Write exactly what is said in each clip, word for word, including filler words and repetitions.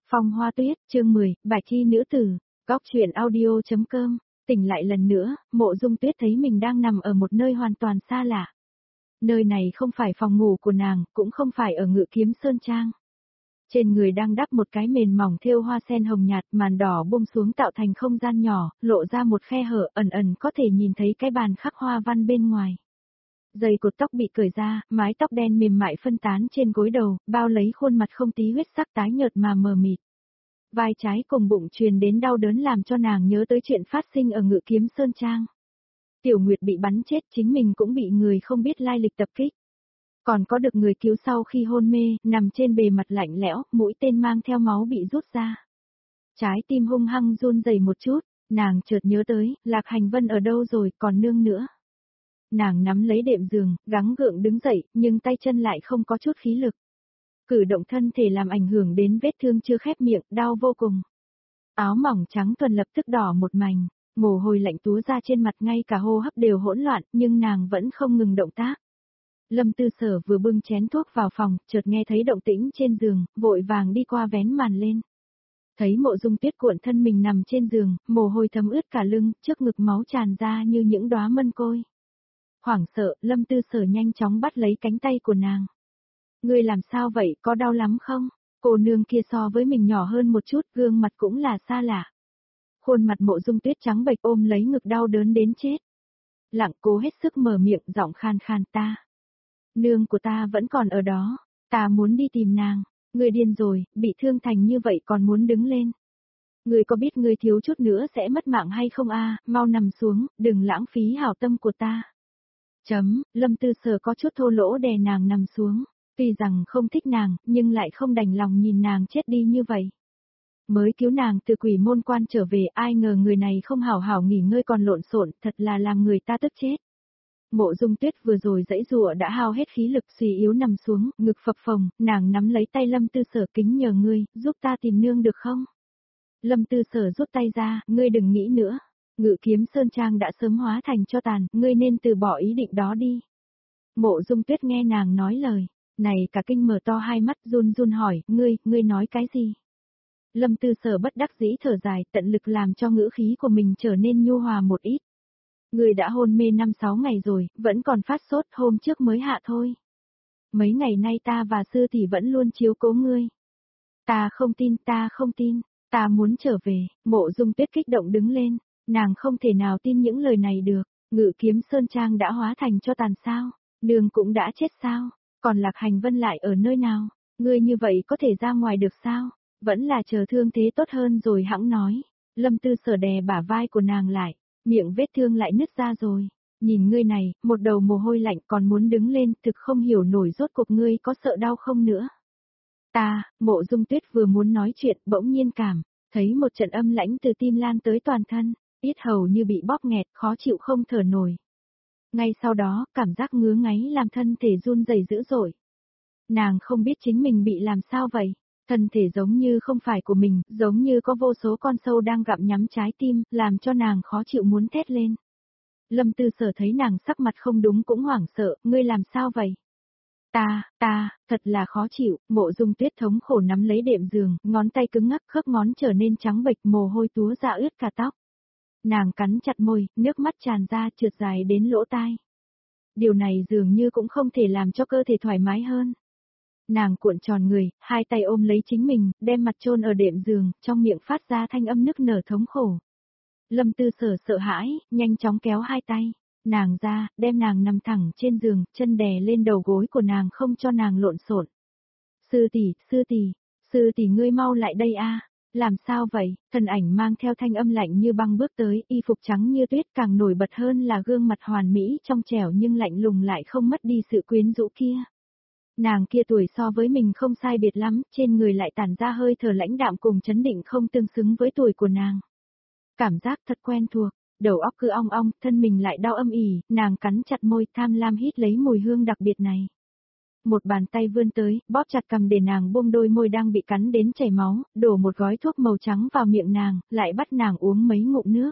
Phong Hoa Tuyết, chương mười, Bạch Thi nữ tử, góc truyện audio.com, tỉnh lại lần nữa, Mộ Dung Tuyết thấy mình đang nằm ở một nơi hoàn toàn xa lạ. Nơi này không phải phòng ngủ của nàng, cũng không phải ở Ngự Kiếm Sơn Trang. Trên người đang đắp một cái mền mỏng thêu hoa sen hồng nhạt, màn đỏ buông xuống tạo thành không gian nhỏ, lộ ra một khe hở ẩn ẩn có thể nhìn thấy cái bàn khắc hoa văn bên ngoài. Dây cột tóc bị cởi ra, mái tóc đen mềm mại phân tán trên gối đầu, bao lấy khuôn mặt không tí huyết sắc tái nhợt mà mờ mịt. Vai trái cùng bụng truyền đến đau đớn làm cho nàng nhớ tới chuyện phát sinh ở Ngự Kiếm Sơn Trang. Tiểu Nguyệt bị bắn chết, chính mình cũng bị người không biết lai lịch tập kích. Còn có được người cứu sau khi hôn mê, nằm trên bề mặt lạnh lẽo, mũi tên mang theo máu bị rút ra. Trái tim hung hăng run rẩy một chút, nàng chợt nhớ tới, Lạc Hành Vân ở đâu rồi, còn nương nữa. Nàng nắm lấy đệm giường, gắng gượng đứng dậy, nhưng tay chân lại không có chút khí lực. Cử động thân thể làm ảnh hưởng đến vết thương chưa khép miệng, đau vô cùng. Áo mỏng trắng tuần lập tức đỏ một mảnh, mồ hôi lạnh túa ra trên mặt, ngay cả hô hấp đều hỗn loạn, nhưng nàng vẫn không ngừng động tác. Lâm Tư Sở vừa bưng chén thuốc vào phòng, chợt nghe thấy động tĩnh trên giường, vội vàng đi qua vén màn lên. Thấy Mộ Dung Tuyết cuộn thân mình nằm trên giường, mồ hôi thấm ướt cả lưng, trước ngực máu tràn ra như những đóa mân côi. Hoảng sợ, Lâm Tư Sở nhanh chóng bắt lấy cánh tay của nàng. Ngươi làm sao vậy, có đau lắm không? Cô nương kia so với mình nhỏ hơn một chút, gương mặt cũng là xa lạ. Khuôn mặt Mộ Dung Tuyết trắng bệch ôm lấy ngực đau đớn đến chết. Lặng cố hết sức mở miệng, giọng khan khan, ta. Nương của ta vẫn còn ở đó, ta muốn đi tìm nàng. Ngươi điên rồi, bị thương thành như vậy còn muốn đứng lên. Ngươi có biết ngươi thiếu chút nữa sẽ mất mạng hay không a? Mau nằm xuống, đừng lãng phí hảo tâm của ta. Chấm, Lâm Tư Sở có chút thô lỗ đè nàng nằm xuống, tuy rằng không thích nàng, nhưng lại không đành lòng nhìn nàng chết đi như vậy. Mới cứu nàng từ quỷ môn quan trở về, ai ngờ người này không hảo hảo nghỉ ngơi còn lộn xộn, thật là làm người ta tức chết. Mộ Dung Tuyết vừa rồi dãy dụa đã hao hết khí lực, suy yếu nằm xuống, ngực phập phồng, nàng nắm lấy tay Lâm Tư Sở, kính nhờ ngươi, giúp ta tìm nương được không? Lâm Tư Sở rút tay ra, ngươi đừng nghĩ nữa. Ngự Kiếm Sơn Trang đã sớm hóa thành cho tàn, ngươi nên từ bỏ ý định đó đi. Mộ Dung Tuyết nghe nàng nói lời, này cả kinh mở to hai mắt, run run hỏi, ngươi, ngươi nói cái gì? Lâm Tư Sở bất đắc dĩ thở dài, tận lực làm cho ngữ khí của mình trở nên nhu hòa một ít. Ngươi đã hôn mê năm sáu ngày rồi, vẫn còn phát sốt, hôm trước mới hạ thôi. Mấy ngày nay ta và sư tỷ vẫn luôn chiếu cố ngươi. Ta không tin, ta không tin, ta muốn trở về. Mộ Dung Tuyết kích động đứng lên. Nàng không thể nào tin những lời này được, Ngự Kiếm Sơn Trang đã hóa thành cho tàn sao, nương cũng đã chết sao, còn Lạc Hành Vân lại ở nơi nào, ngươi như vậy có thể ra ngoài được sao, vẫn là chờ thương thế tốt hơn rồi hẵng nói. Lâm Tư Sở đè bả vai của nàng lại, miệng vết thương lại nứt ra rồi, nhìn ngươi này, một đầu mồ hôi lạnh còn muốn đứng lên, thực không hiểu nổi rốt cuộc ngươi có sợ đau không nữa. Ta, Mộ Dung Tuyết vừa muốn nói chuyện, bỗng nhiên cảm thấy một trận âm lãnh từ tim lan tới toàn thân. Yết hầu như bị bóp nghẹt, khó chịu không thở nổi. Ngay sau đó, cảm giác ngứa ngáy làm thân thể run rẩy dữ dội. Nàng không biết chính mình bị làm sao vậy, thân thể giống như không phải của mình, giống như có vô số con sâu đang gặm nhắm trái tim, làm cho nàng khó chịu muốn thét lên. Lâm Tư Sở thấy nàng sắc mặt không đúng cũng hoảng sợ, ngươi làm sao vậy? Ta, ta, thật là khó chịu, Mộ Dung Tuyết thống khổ nắm lấy đệm giường, ngón tay cứng ngắc, khớp ngón trở nên trắng bệch, mồ hôi túa ra ướt cả tóc. Nàng cắn chặt môi, nước mắt tràn ra trượt dài đến lỗ tai. Điều này dường như cũng không thể làm cho cơ thể thoải mái hơn. Nàng cuộn tròn người, hai tay ôm lấy chính mình, đem mặt chôn ở đệm giường, trong miệng phát ra thanh âm nức nở thống khổ. Lâm Tư Sở sợ hãi, nhanh chóng kéo hai tay, nàng ra, đem nàng nằm thẳng trên giường, chân đè lên đầu gối của nàng không cho nàng lộn xộn. Sư tỷ, sư tỷ, sư tỷ ngươi mau lại đây a. Làm sao vậy? Thân ảnh mang theo thanh âm lạnh như băng bước tới, y phục trắng như tuyết, càng nổi bật hơn là gương mặt hoàn mỹ trong trẻo nhưng lạnh lùng lại không mất đi sự quyến rũ kia. Nàng kia tuổi so với mình không sai biệt lắm, trên người lại tản ra hơi thở lãnh đạm cùng chấn định không tương xứng với tuổi của nàng. Cảm giác thật quen thuộc, đầu óc cứ ong ong, thân mình lại đau âm ỉ, nàng cắn chặt môi, tham lam hít lấy mùi hương đặc biệt này. Một bàn tay vươn tới, bóp chặt cầm để nàng buông đôi môi đang bị cắn đến chảy máu, đổ một gói thuốc màu trắng vào miệng nàng, lại bắt nàng uống mấy ngụm nước.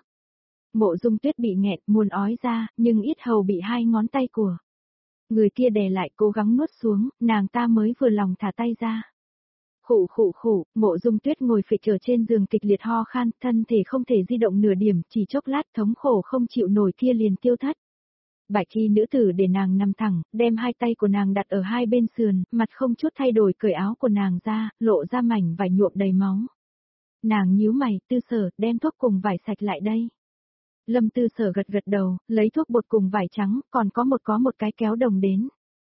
Mộ Dung Tuyết bị nghẹt, muốn ói ra, nhưng yết hầu bị hai ngón tay của người kia đè lại, cố gắng nuốt xuống, nàng ta mới vừa lòng thả tay ra. Khụ khụ khụ, Mộ Dung Tuyết ngồi phịch ở trên giường kịch liệt ho khan, thân thể không thể di động nửa điểm, chỉ chốc lát thống khổ không chịu nổi kia liền tiêu thất. Bạch y nữ tử để nàng nằm thẳng, đem hai tay của nàng đặt ở hai bên sườn, mặt không chút thay đổi cởi áo của nàng ra, lộ ra mảnh vải nhuộm đầy máu. Nàng nhíu mày, Tư Sở, đem thuốc cùng vải sạch lại đây. Lâm Tư Sở gật gật đầu, lấy thuốc bột cùng vải trắng, còn có một có một cái kéo đồng đến.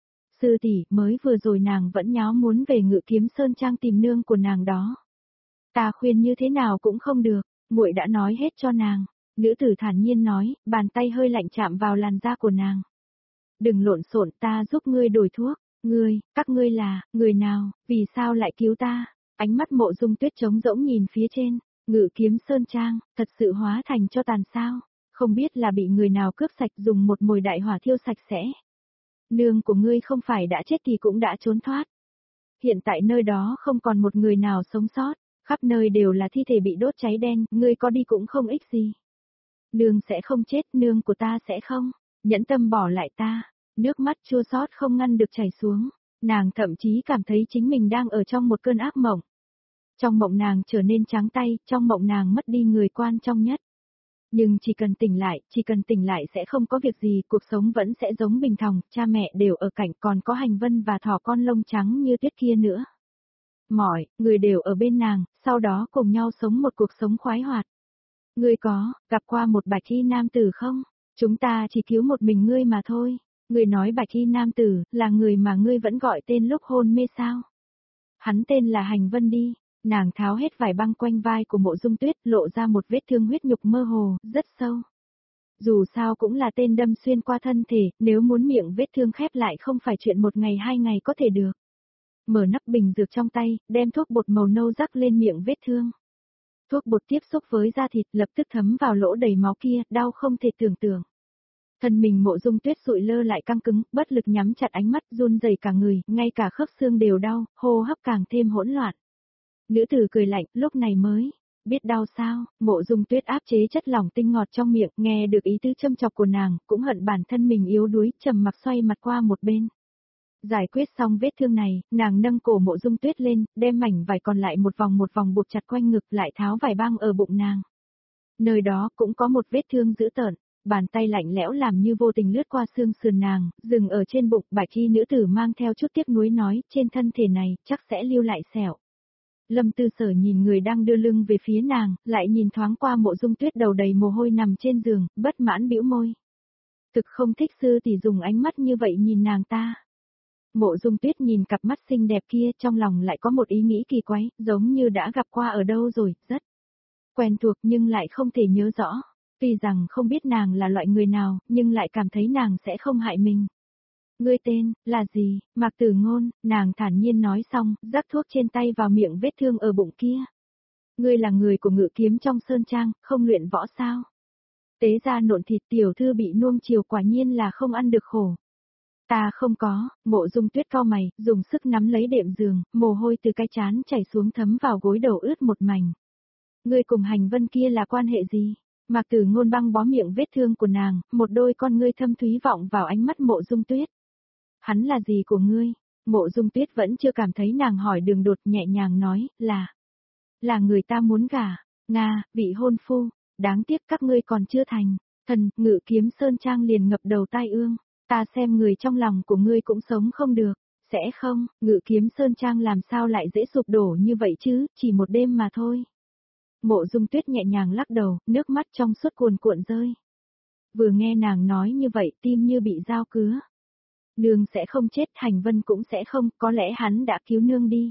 Sư tỷ, mới vừa rồi nàng vẫn nháo muốn về Ngự Kiếm Sơn Trang tìm nương của nàng đó. Ta khuyên như thế nào cũng không được, muội đã nói hết cho nàng. Nữ tử thản nhiên nói, bàn tay hơi lạnh chạm vào làn da của nàng. Đừng lộn xộn, ta giúp ngươi đổi thuốc. Ngươi, các ngươi là, người nào, vì sao lại cứu ta? Ánh mắt Mộ Dung Tuyết trống rỗng nhìn phía trên, Ngự Kiếm Sơn Trang, thật sự hóa thành cho tàn sao? Không biết là bị người nào cướp sạch dùng một mồi đại hỏa thiêu sạch sẽ. Nương của ngươi không phải đã chết thì cũng đã trốn thoát. Hiện tại nơi đó không còn một người nào sống sót, khắp nơi đều là thi thể bị đốt cháy đen, ngươi có đi cũng không ích gì. Nương sẽ không chết, nương của ta sẽ không, nhẫn tâm bỏ lại ta, nước mắt chua xót không ngăn được chảy xuống, nàng thậm chí cảm thấy chính mình đang ở trong một cơn ác mộng. Trong mộng nàng trở nên trắng tay, trong mộng nàng mất đi người quan trọng nhất. Nhưng chỉ cần tỉnh lại, chỉ cần tỉnh lại sẽ không có việc gì, cuộc sống vẫn sẽ giống bình thường, cha mẹ đều ở cạnh, còn có Hành Vân và thỏ con lông trắng như tuyết kia nữa. Mọi người đều ở bên nàng, sau đó cùng nhau sống một cuộc sống khoái hoạt. Ngươi có, gặp qua một bạch y nam tử không? Chúng ta chỉ cứu một mình ngươi mà thôi. Ngươi nói bạch y nam tử, là người mà ngươi vẫn gọi tên lúc hôn mê sao? Hắn tên là Hành Vân đi. Nàng tháo hết vải băng quanh vai của Mộ Dung Tuyết, lộ ra một vết thương huyết nhục mơ hồ, rất sâu. Dù sao cũng là tên đâm xuyên qua thân thể, nếu muốn miệng vết thương khép lại không phải chuyện một ngày hai ngày có thể được. Mở nắp bình dược trong tay, đem thuốc bột màu nâu rắc lên miệng vết thương. Thuốc bột tiếp xúc với da thịt lập tức thấm vào lỗ đầy máu kia, đau không thể tưởng tượng. Thân mình Mộ Dung Tuyết sụi lơ lại căng cứng, bất lực nhắm chặt ánh mắt, run rẩy cả người, ngay cả khớp xương đều đau, hô hấp càng thêm hỗn loạn. Nữ tử cười lạnh, lúc này mới biết đau sao? Mộ Dung Tuyết áp chế chất lỏng tinh ngọt trong miệng, nghe được ý tứ châm chọc của nàng, cũng hận bản thân mình yếu đuối, trầm mặc xoay mặt qua một bên. Giải quyết xong vết thương này, nàng nâng cổ Mộ Dung Tuyết lên, đem mảnh vải còn lại một vòng một vòng buộc chặt quanh ngực, lại tháo vải băng ở bụng nàng. Nơi đó cũng có một vết thương dữ tợn, bàn tay lạnh lẽo làm như vô tình lướt qua xương sườn nàng, dừng ở trên bụng. Bạch y nữ tử mang theo chút tiếc nuối nói, trên thân thể này chắc sẽ lưu lại sẹo. Lâm Tư Sở nhìn người đang đưa lưng về phía nàng, lại nhìn thoáng qua Mộ Dung Tuyết đầu đầy mồ hôi nằm trên giường, bất mãn bĩu môi. Thực không thích sư tỷ dùng ánh mắt như vậy nhìn nàng ta. Mộ Dung Tuyết nhìn cặp mắt xinh đẹp kia, trong lòng lại có một ý nghĩ kỳ quái, giống như đã gặp qua ở đâu rồi, rất quen thuộc nhưng lại không thể nhớ rõ. Tuy rằng không biết nàng là loại người nào, nhưng lại cảm thấy nàng sẽ không hại mình. Ngươi tên, là gì? Mạc Tử Ngôn, nàng thản nhiên nói xong, rắc thuốc trên tay vào miệng vết thương ở bụng kia. Ngươi là người của Ngự Kiếm trong sơn trang, không luyện võ sao? Tế ra nộn thịt, tiểu thư bị nuông chiều, quả nhiên là không ăn được khổ. Ta không có. Mộ Dung Tuyết cau mày, dùng sức nắm lấy đệm giường, mồ hôi từ cái trán chảy xuống thấm vào gối đầu ướt một mảnh. Ngươi cùng Hành Vân kia là quan hệ gì? Mạc Tử Ngôn băng bó miệng vết thương của nàng, một đôi con ngươi thâm thúy vọng vào ánh mắt Mộ Dung Tuyết. Hắn là gì của ngươi? Mộ Dung Tuyết vẫn chưa cảm thấy nàng hỏi đường đột, nhẹ nhàng nói, là là người ta muốn gả. Nga, vị hôn phu. Đáng tiếc các ngươi còn chưa thành. Thần, Ngự Kiếm Sơn Trang liền ngập đầu tai ương. Ta xem người trong lòng của ngươi cũng sống không được. Sẽ không, Ngự Kiếm Sơn Trang làm sao lại dễ sụp đổ như vậy chứ, chỉ một đêm mà thôi. Mộ Dung Tuyết nhẹ nhàng lắc đầu, nước mắt trong suốt cuồn cuộn rơi. Vừa nghe nàng nói như vậy, tim như bị dao cứa. Nương sẽ không chết, Hành Vân cũng sẽ không, có lẽ hắn đã cứu nương đi.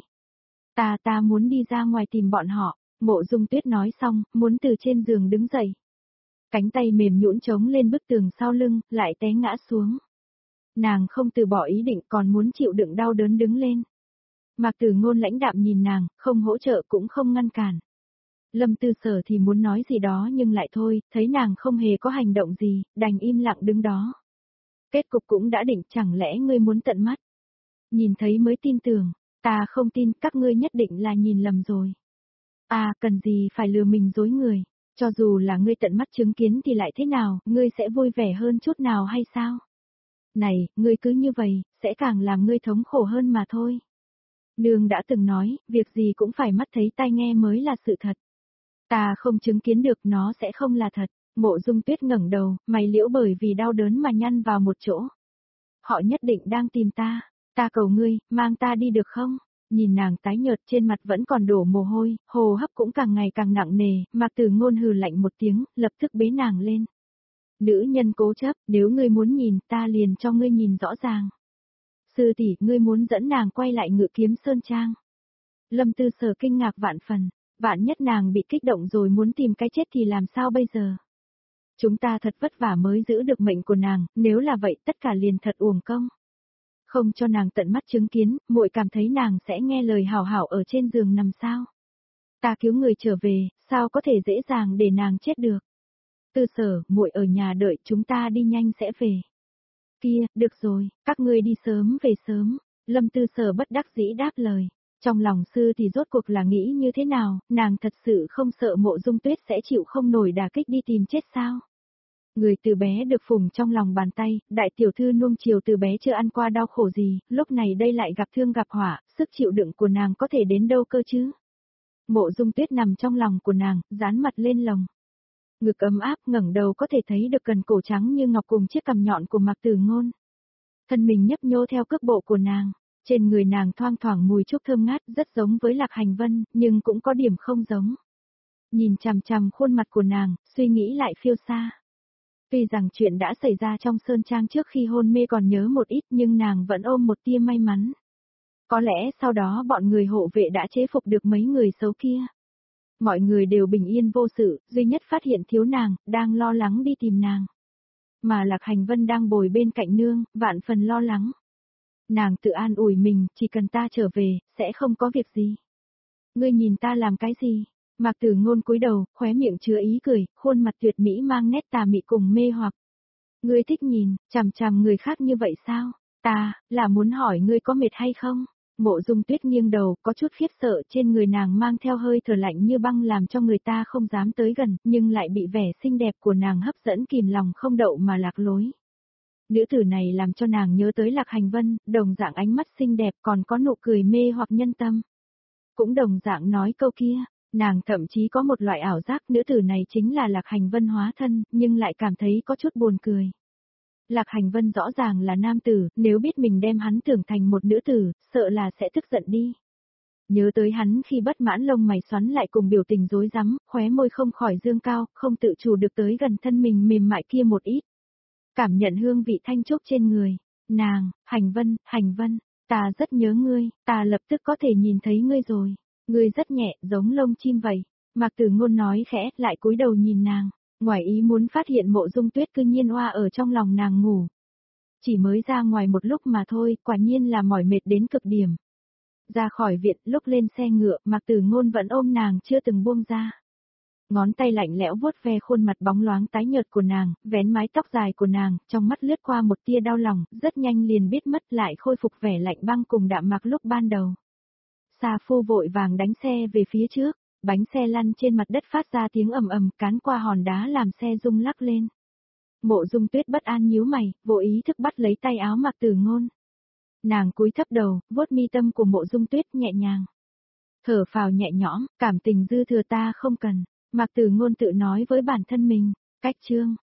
Ta ta muốn đi ra ngoài tìm bọn họ. Mộ Dung Tuyết nói xong, muốn từ trên giường đứng dậy. Cánh tay mềm nhũn chống lên bức tường sau lưng, lại té ngã xuống. Nàng không từ bỏ ý định, còn muốn chịu đựng đau đớn đứng lên. Mạc Tử Ngôn lãnh đạm nhìn nàng, không hỗ trợ cũng không ngăn cản. Lâm Tư Sở thì muốn nói gì đó nhưng lại thôi, thấy nàng không hề có hành động gì, đành im lặng đứng đó. Kết cục cũng đã định, chẳng lẽ ngươi muốn tận mắt nhìn thấy mới tin tưởng? Ta không tin, các ngươi nhất định là nhìn lầm rồi. À, cần gì phải lừa mình dối người, cho dù là ngươi tận mắt chứng kiến thì lại thế nào, ngươi sẽ vui vẻ hơn chút nào hay sao? Này, ngươi cứ như vậy, sẽ càng làm ngươi thống khổ hơn mà thôi. Nương đã từng nói, việc gì cũng phải mắt thấy tai nghe mới là sự thật. Ta không chứng kiến được nó sẽ không là thật. Mộ Dung Tuyết ngẩng đầu, mày liễu bởi vì đau đớn mà nhăn vào một chỗ. Họ nhất định đang tìm ta. Ta cầu ngươi, mang ta đi được không? Nhìn nàng tái nhợt trên mặt vẫn còn đổ mồ hôi, hô hấp cũng càng ngày càng nặng nề, Mạc Tử Ngôn hừ lạnh một tiếng, lập tức bế nàng lên. Nữ nhân cố chấp, nếu ngươi muốn nhìn, ta liền cho ngươi nhìn rõ ràng. Sư tỷ, ngươi muốn dẫn nàng quay lại Ngự Kiếm Sơn Trang. Lâm Tư Sở kinh ngạc vạn phần, vạn nhất nàng bị kích động rồi muốn tìm cái chết thì làm sao bây giờ? Chúng ta thật vất vả mới giữ được mệnh của nàng, nếu là vậy tất cả liền thật uổng công. Không cho nàng tận mắt chứng kiến, muội cảm thấy nàng sẽ nghe lời hảo hảo ở trên giường nằm sao? Ta cứu người trở về, sao có thể dễ dàng để nàng chết được? Tư Sở, muội ở nhà đợi, chúng ta đi nhanh sẽ về. Kia, được rồi, các ngươi đi sớm về sớm. Lâm Tư Sở bất đắc dĩ đáp lời. Trong lòng sư thì rốt cuộc là nghĩ như thế nào, nàng thật sự không sợ Mộ Dung Tuyết sẽ chịu không nổi đả kích đi tìm chết sao? Người từ bé được phùng trong lòng bàn tay, đại tiểu thư nuông chiều từ bé chưa ăn qua đau khổ gì, lúc này đây lại gặp thương gặp họa, sức chịu đựng của nàng có thể đến đâu cơ chứ? Mộ Dung Tuyết nằm trong lòng của nàng, dán mặt lên lòng. Ngực ấm áp, ngẩng đầu có thể thấy được cần cổ trắng như ngọc cùng chiếc cằm nhọn của Mạc Tử Ngôn. Thân mình nhấp nhô theo cước bộ của nàng, trên người nàng thoang thoảng mùi trúc thơm ngát, rất giống với Lạc Hành Vân, nhưng cũng có điểm không giống. Nhìn chằm chằm khuôn mặt của nàng, suy nghĩ lại phiêu xa. Tuy rằng chuyện đã xảy ra trong sơn trang trước khi hôn mê còn nhớ một ít, nhưng nàng vẫn ôm một tia may mắn. Có lẽ sau đó bọn người hộ vệ đã chế phục được mấy người xấu kia. Mọi người đều bình yên vô sự, duy nhất phát hiện thiếu nàng, đang lo lắng đi tìm nàng. Mà Lạc Hành Vân đang bồi bên cạnh nương, vạn phần lo lắng. Nàng tự an ủi mình, chỉ cần ta trở về, sẽ không có việc gì. Ngươi nhìn ta làm cái gì? Mạc Tử Ngôn cúi đầu, khóe miệng chứa ý cười, khuôn mặt tuyệt mỹ mang nét tà mị cùng mê hoặc. Ngươi thích nhìn, chằm chằm người khác như vậy sao? Ta, là muốn hỏi ngươi có mệt hay không? Mộ Dung Tuyết nghiêng đầu, có chút khiếp sợ, trên người nàng mang theo hơi thở lạnh như băng làm cho người ta không dám tới gần, nhưng lại bị vẻ xinh đẹp của nàng hấp dẫn kìm lòng không đậu mà lạc lối. Nữ tử này làm cho nàng nhớ tới Lạc Hành Vân, đồng dạng ánh mắt xinh đẹp còn có nụ cười mê hoặc nhân tâm. Cũng đồng dạng nói câu kia, nàng thậm chí có một loại ảo giác nữ tử này chính là Lạc Hành Vân hóa thân, nhưng lại cảm thấy có chút buồn cười. Lạc Hành Vân rõ ràng là nam tử, nếu biết mình đem hắn tưởng thành một nữ tử, sợ là sẽ tức giận đi. Nhớ tới hắn khi bất mãn lông mày xoắn lại cùng biểu tình rối rắm, khóe môi không khỏi dương cao, không tự chủ được tới gần thân mình mềm mại kia một ít. Cảm nhận hương vị thanh trúc trên người. Nàng, Hành Vân, Hành Vân, ta rất nhớ ngươi, ta lập tức có thể nhìn thấy ngươi rồi. Ngươi rất nhẹ, giống lông chim vậy. Mạc Tử Ngôn nói khẽ, lại cúi đầu nhìn nàng. Ngoài ý muốn phát hiện Mộ Dung Tuyết cư nhiên oa ở trong lòng nàng ngủ. Chỉ mới ra ngoài một lúc mà thôi, quả nhiên là mỏi mệt đến cực điểm. Ra khỏi viện, lúc lên xe ngựa, Mạc Tử Ngôn vẫn ôm nàng chưa từng buông ra. Ngón tay lạnh lẽo vuốt ve khuôn mặt bóng loáng tái nhợt của nàng, vén mái tóc dài của nàng, trong mắt lướt qua một tia đau lòng, rất nhanh liền biết mất lại khôi phục vẻ lạnh băng cùng đạm mạc lúc ban đầu. Sa Phu vội vàng đánh xe về phía trước, bánh xe lăn trên mặt đất phát ra tiếng ầm ầm, cán qua hòn đá làm xe rung lắc lên. Mộ Dung Tuyết bất an nhíu mày, vô ý thức bắt lấy tay áo Mạc Tử Ngôn. Nàng cúi thấp đầu, vuốt mi tâm của Mộ Dung Tuyết nhẹ nhàng. Thở phào nhẹ nhõm, cảm tình dư thừa ta không cần. Mạc Tử Ngôn tự nói với bản thân mình, cách chương.